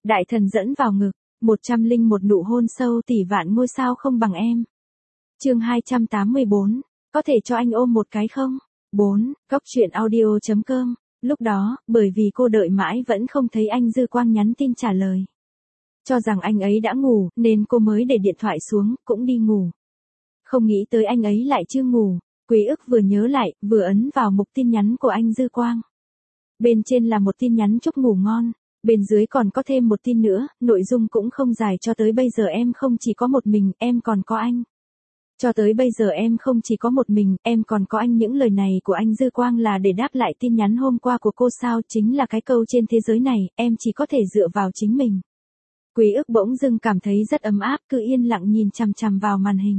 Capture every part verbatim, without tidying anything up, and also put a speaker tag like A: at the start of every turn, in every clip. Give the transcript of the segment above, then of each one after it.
A: Đại thần dẫn vào ngực, một trăm linh một nụ hôn sâu tỷ vạn ngôi sao không bằng em. Chương hai trăm tám mươi bốn, có thể cho anh ôm một cái không? bốn, Góc truyện audio chấm com. Lúc đó, bởi vì cô đợi mãi vẫn không thấy anh Dư Quang nhắn tin trả lời. Cho rằng anh ấy đã ngủ, nên cô mới để điện thoại xuống, cũng đi ngủ. Không nghĩ tới anh ấy lại chưa ngủ, Quý ức vừa nhớ lại, vừa ấn vào mục tin nhắn của anh Dư Quang. Bên trên là một tin nhắn chúc ngủ ngon, bên dưới còn có thêm một tin nữa, nội dung cũng không dài. Cho tới bây giờ em không chỉ có một mình, em còn có anh. Cho tới bây giờ em không chỉ có một mình, em còn có anh. Những lời này của anh Dư Quang là để đáp lại tin nhắn hôm qua của cô sao? Chính là cái câu trên thế giới này, em chỉ có thể dựa vào chính mình. Quý ức bỗng dưng cảm thấy rất ấm áp, cứ yên lặng nhìn chằm chằm vào màn hình.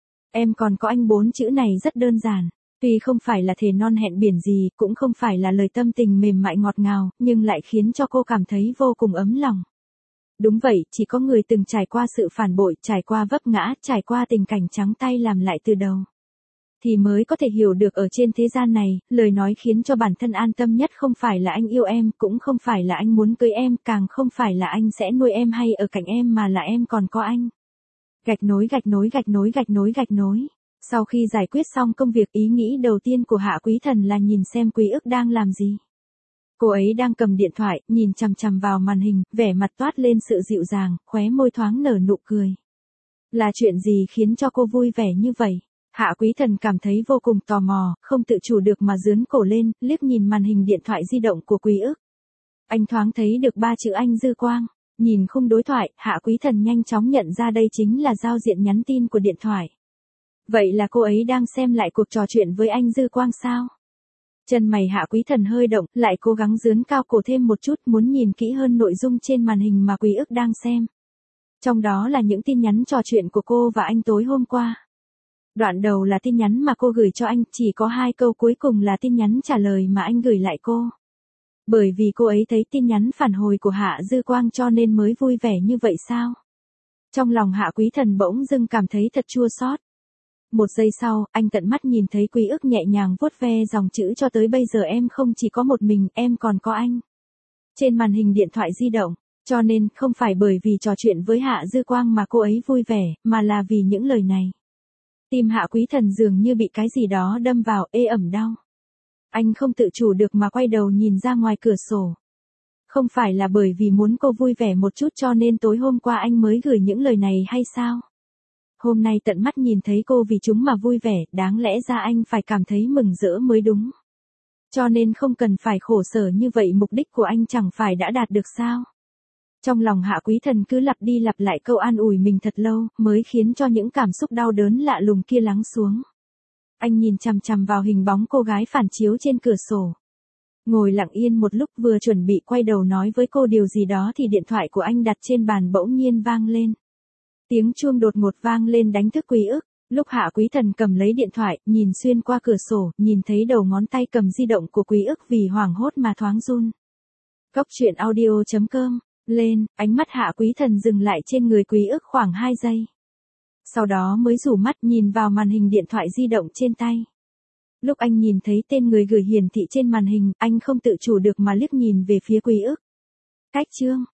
A: Em còn có anh, bốn chữ này rất đơn giản. Tuy không phải là thề non hẹn biển gì, cũng không phải là lời tâm tình mềm mại ngọt ngào, nhưng lại khiến cho cô cảm thấy vô cùng ấm lòng. Đúng vậy, chỉ có người từng trải qua sự phản bội, trải qua vấp ngã, trải qua tình cảnh trắng tay làm lại từ đầu, thì mới có thể hiểu được ở trên thế gian này, lời nói khiến cho bản thân an tâm nhất không phải là anh yêu em, cũng không phải là anh muốn cưới em, càng không phải là anh sẽ nuôi em hay ở cạnh em, mà là em còn có anh. Gạch nối gạch nối gạch nối gạch nối gạch nối. Sau khi giải quyết xong công việc, ý nghĩ đầu tiên của Hạ Quý Thần là nhìn xem Quý ức đang làm gì. Cô ấy đang cầm điện thoại, nhìn chằm chằm vào màn hình, vẻ mặt toát lên sự dịu dàng, khóe môi thoáng nở nụ cười. Là chuyện gì khiến cho cô vui vẻ như vậy? Hạ Quý Thần cảm thấy vô cùng tò mò, không tự chủ được mà giương cổ lên, liếc nhìn màn hình điện thoại di động của Quý ức. Anh thoáng thấy được ba chữ anh Dư Quang. Nhìn khung đối thoại, Hạ Quý Thần nhanh chóng nhận ra đây chính là giao diện nhắn tin của điện thoại. Vậy là cô ấy đang xem lại cuộc trò chuyện với anh Dư Quang sao? Chân mày Hạ Quý Thần hơi động, lại cố gắng dướn cao cổ thêm một chút, muốn nhìn kỹ hơn nội dung trên màn hình mà Quý ức đang xem. Trong đó là những tin nhắn trò chuyện của cô và anh tối hôm qua. Đoạn đầu là tin nhắn mà cô gửi cho anh, chỉ có hai câu cuối cùng là tin nhắn trả lời mà anh gửi lại cô. Bởi vì cô ấy thấy tin nhắn phản hồi của Hạ Dư Quang cho nên mới vui vẻ như vậy sao? Trong lòng Hạ Quý Thần bỗng dưng cảm thấy thật chua xót. Một giây sau, anh tận mắt nhìn thấy Quý ức nhẹ nhàng vuốt ve dòng chữ cho tới bây giờ em không chỉ có một mình, em còn có anh. Trên màn hình điện thoại di động, cho nên không phải bởi vì trò chuyện với Hạ Dư Quang mà cô ấy vui vẻ, mà là vì những lời này. Tim Hạ Quý Thần dường như bị cái gì đó đâm vào, ê ẩm đau. Anh không tự chủ được mà quay đầu nhìn ra ngoài cửa sổ. Không phải là bởi vì muốn cô vui vẻ một chút cho nên tối hôm qua anh mới gửi những lời này hay sao? Hôm nay tận mắt nhìn thấy cô vì chúng mà vui vẻ, đáng lẽ ra anh phải cảm thấy mừng rỡ mới đúng. Cho nên không cần phải khổ sở như vậy, mục đích của anh chẳng phải đã đạt được sao? Trong lòng Hạ Quý Thần cứ lặp đi lặp lại câu an ủi mình thật lâu, mới khiến cho những cảm xúc đau đớn lạ lùng kia lắng xuống. Anh nhìn chằm chằm vào hình bóng cô gái phản chiếu trên cửa sổ. Ngồi lặng yên một lúc, vừa chuẩn bị quay đầu nói với cô điều gì đó thì điện thoại của anh đặt trên bàn bỗng nhiên vang lên. Tiếng chuông đột ngột vang lên đánh thức Quý ức. Lúc Hạ Quý Thần cầm lấy điện thoại, nhìn xuyên qua cửa sổ, nhìn thấy đầu ngón tay cầm di động của Quý ức vì hoảng hốt mà thoáng run. Góc truyện audio chấm com. Lên, ánh mắt Hạ Quý Thần dừng lại trên người Quý ức khoảng hai giây. Sau đó mới rủ mắt nhìn vào màn hình điện thoại di động trên tay. Lúc anh nhìn thấy tên người gửi hiển thị trên màn hình, anh không tự chủ được mà liếc nhìn về phía Quý ức. Cách chương.